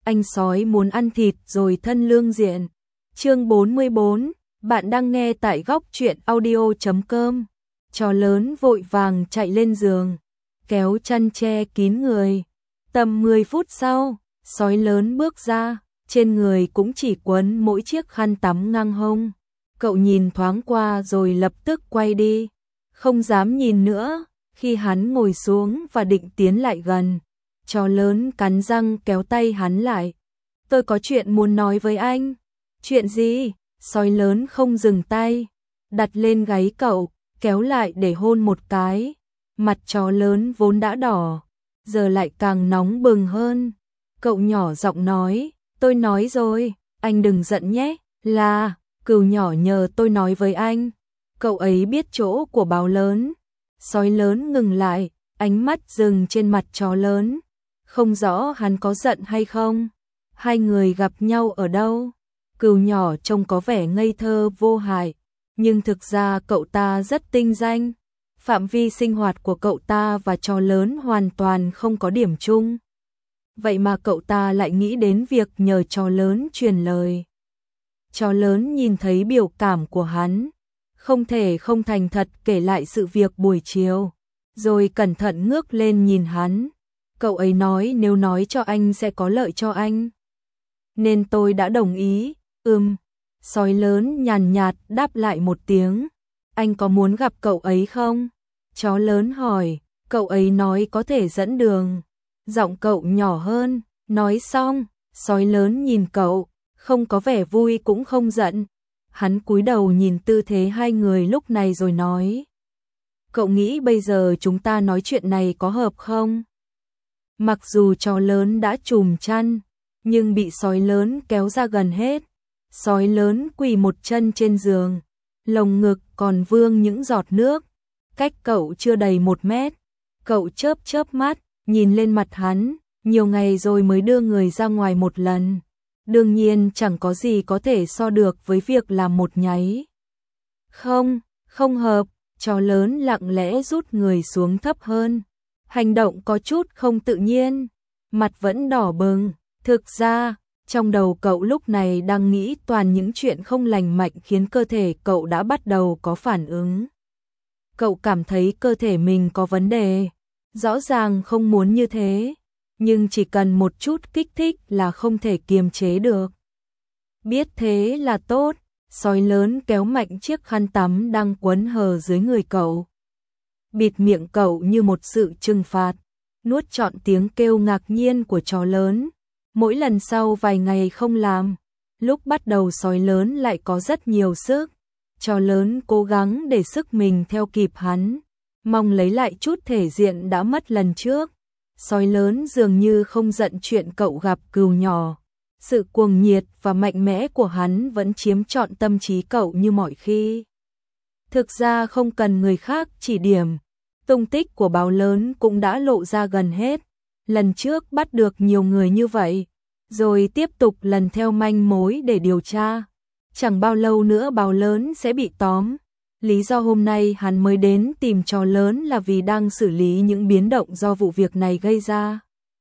anh sói muốn ăn thịt rồi thân lương diện. Chương 44, bạn đang nghe tại góc truyện audio.com. Chó lớn vội vàng chạy lên giường, kéo chăn che kín người. Tầm 10 phút sau, sói lớn bước ra, trên người cũng chỉ quấn mỗi chiếc khăn tắm ngang hông. Cậu nhìn thoáng qua rồi lập tức quay đi, không dám nhìn nữa. Khi hắn ngồi xuống và định tiến lại gần, chó lớn cắn răng kéo tay hắn lại. Tôi có chuyện muốn nói với anh. Chuyện gì? Sói lớn không dừng tay, đặt lên gáy cậu, kéo lại để hôn một cái. Mặt chó lớn vốn đã đỏ, giờ lại càng nóng bừng hơn. Cậu nhỏ giọng nói, tôi nói rồi, anh đừng giận nhé. Là, cừu nhỏ nhờ tôi nói với anh. Cậu ấy biết chỗ của báo lớn. Sói lớn ngừng lại, ánh mắt dừng trên mặt chó lớn. Không rõ hắn có giận hay không. Hai người gặp nhau ở đâu? Cừu nhỏ trông có vẻ ngây thơ vô hại, nhưng thực ra cậu ta rất tinh danh. Phạm vi sinh hoạt của cậu ta và chó lớn hoàn toàn không có điểm chung. Vậy mà cậu ta lại nghĩ đến việc nhờ chó lớn truyền lời. Chó lớn nhìn thấy biểu cảm của hắn, không thể không thành thật kể lại sự việc buổi chiều, rồi cẩn thận ngước lên nhìn hắn. Cậu ấy nói nếu nói cho anh sẽ có lợi cho anh, nên tôi đã đồng ý. Sói lớn nhàn nhạt đáp lại một tiếng. Anh có muốn gặp cậu ấy không? Chó lớn hỏi. Cậu ấy nói có thể dẫn đường. Giọng cậu nhỏ hơn. Nói xong, sói lớn nhìn cậu, không có vẻ vui cũng không giận. Hắn cúi đầu nhìn tư thế hai người lúc này rồi nói. Cậu nghĩ bây giờ chúng ta nói chuyện này có hợp không? Mặc dù chó lớn đã trùm chăn, nhưng bị sói lớn kéo ra gần hết. Sói lớn quỳ một chân trên giường, lồng ngực còn vương những giọt nước. Cách cậu chưa đầy 1 mét. Cậu chớp chớp mắt, nhìn lên mặt hắn. Nhiều ngày rồi mới đưa người ra ngoài một lần. Đương nhiên chẳng có gì có thể so được với việc làm một nháy. Không hợp. Chó lớn lặng lẽ rút người xuống thấp hơn. Hành động có chút không tự nhiên. Mặt vẫn đỏ bừng. Thực ra, trong đầu cậu lúc này đang nghĩ toàn những chuyện không lành mạnh khiến cơ thể cậu đã bắt đầu có phản ứng. Cậu cảm thấy cơ thể mình có vấn đề. Rõ ràng không muốn như thế, nhưng chỉ cần một chút kích thích là không thể kiềm chế được. Biết thế là tốt. Sói lớn kéo mạnh chiếc khăn tắm đang quấn hờ dưới người cậu, bịt miệng cậu như một sự trừng phạt, nuốt trọn tiếng kêu ngạc nhiên của chó lớn. Mỗi lần sau vài ngày không làm, lúc bắt đầu sói lớn lại có rất nhiều sức. Chó lớn cố gắng để sức mình theo kịp hắn, mong lấy lại chút thể diện đã mất lần trước. Sói lớn dường như không giận chuyện cậu gặp cừu nhỏ. Sự cuồng nhiệt và mạnh mẽ của hắn vẫn chiếm trọn tâm trí cậu như mọi khi. Thực ra không cần người khác chỉ điểm, tung tích của báo lớn cũng đã lộ ra gần hết. Lần trước bắt được nhiều người như vậy, rồi tiếp tục lần theo manh mối để điều tra. Chẳng bao lâu nữa báo lớn sẽ bị tóm. Lý do hôm nay hắn mới đến tìm chó lớn là vì đang xử lý những biến động do vụ việc này gây ra.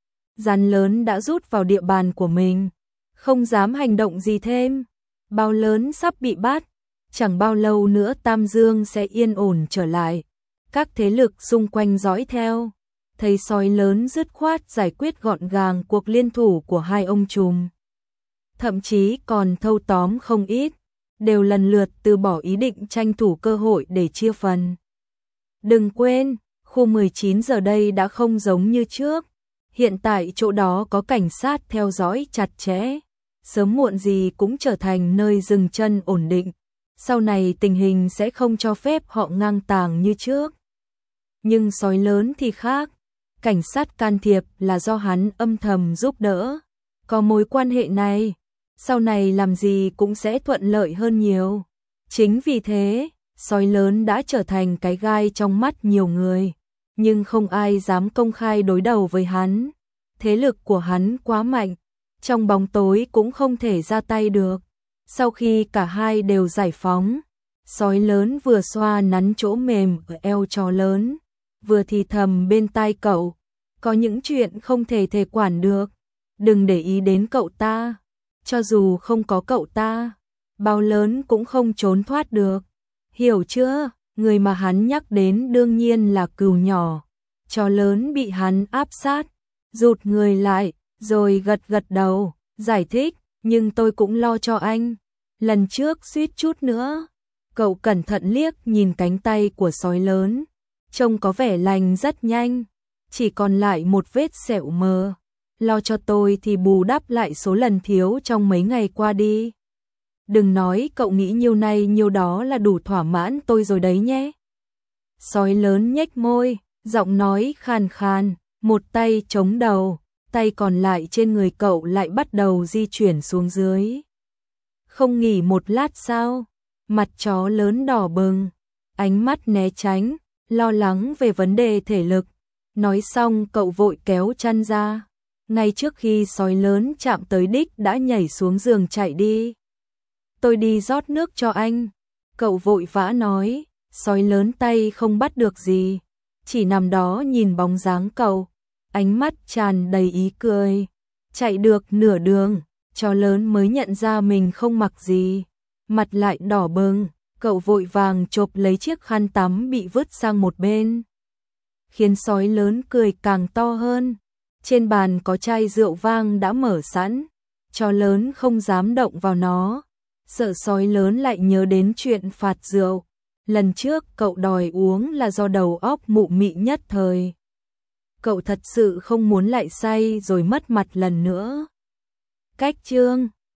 Rắn lớn đã rút vào địa bàn của mình, không dám hành động gì thêm. Báo lớn sắp bị bắt, chẳng bao lâu nữa Tam Dương sẽ yên ổn trở lại. Các thế lực xung quanh dõi theo. Thấy sói lớn dứt khoát giải quyết gọn gàng cuộc liên thủ của hai ông trùm. Thậm chí còn thâu tóm không ít, đều lần lượt từ bỏ ý định tranh thủ cơ hội để chia phần. Đừng quên, khu 19 giờ đây đã không giống như trước. Hiện tại chỗ đó có cảnh sát theo dõi chặt chẽ, sớm muộn gì cũng trở thành nơi dừng chân ổn định. Sau này tình hình sẽ không cho phép họ ngang tàng như trước. Nhưng sói lớn thì khác. Cảnh sát can thiệp là do hắn âm thầm giúp đỡ. Có mối quan hệ này, sau này làm gì cũng sẽ thuận lợi hơn nhiều. Chính vì thế, sói lớn đã trở thành cái gai trong mắt nhiều người, nhưng không ai dám công khai đối đầu với hắn. Thế lực của hắn quá mạnh, trong bóng tối cũng không thể ra tay được. Sau khi cả hai đều giải phóng, sói lớn vừa xoa nắn chỗ mềm ở eo chó lớn, vừa thì thầm bên tai cậu, có những chuyện không thể quản được. đừng để ý đến cậu ta, cho dù không có cậu ta, bao lớn cũng không trốn thoát được. Hiểu chưa? Người mà hắn nhắc đến đương nhiên là Cừu nhỏ. Chó lớn bị hắn áp sát, rụt người lại, rồi gật gật đầu, giải thích, nhưng tôi cũng lo cho anh. Lần trước suýt chút nữa. Cậu cẩn thận liếc nhìn cánh tay của sói lớn, trông có vẻ lành rất nhanh, chỉ còn lại một vết sẹo mờ. Lo cho tôi thì bù đắp lại số lần thiếu trong mấy ngày qua đi. Đừng nói cậu nghĩ nhiêu này nhiêu đó là đủ thỏa mãn tôi rồi đấy nhé. Sói lớn nhếch môi, giọng nói khàn khàn, một tay chống đầu, tay còn lại trên người cậu lại bắt đầu di chuyển xuống dưới. Không nghỉ một lát sao? Mặt chó lớn đỏ bừng, ánh mắt né tránh, lo lắng về vấn đề thể lực. Nói xong cậu vội kéo chăn ra. Ngay trước khi sói lớn chạm tới đích đã nhảy xuống giường chạy đi. Tôi đi rót nước cho anh. Cậu vội vã nói, sói lớn tay không bắt được gì, chỉ nằm đó nhìn bóng dáng cậu, ánh mắt tràn đầy ý cười. Chạy được nửa đường, chó lớn mới nhận ra mình không mặc gì, mặt lại đỏ bừng, cậu vội vàng chộp lấy chiếc khăn tắm bị vứt sang một bên, khiến sói lớn cười càng to hơn. Trên bàn có chai rượu vang đã mở sẵn, chó lớn không dám động vào nó, sợ sói lớn lại nhớ đến chuyện phạt rượu. Lần trước cậu đòi uống là do đầu óc mụ mị nhất thời. Cậu thật sự không muốn lại say rồi mất mặt lần nữa. Cách chương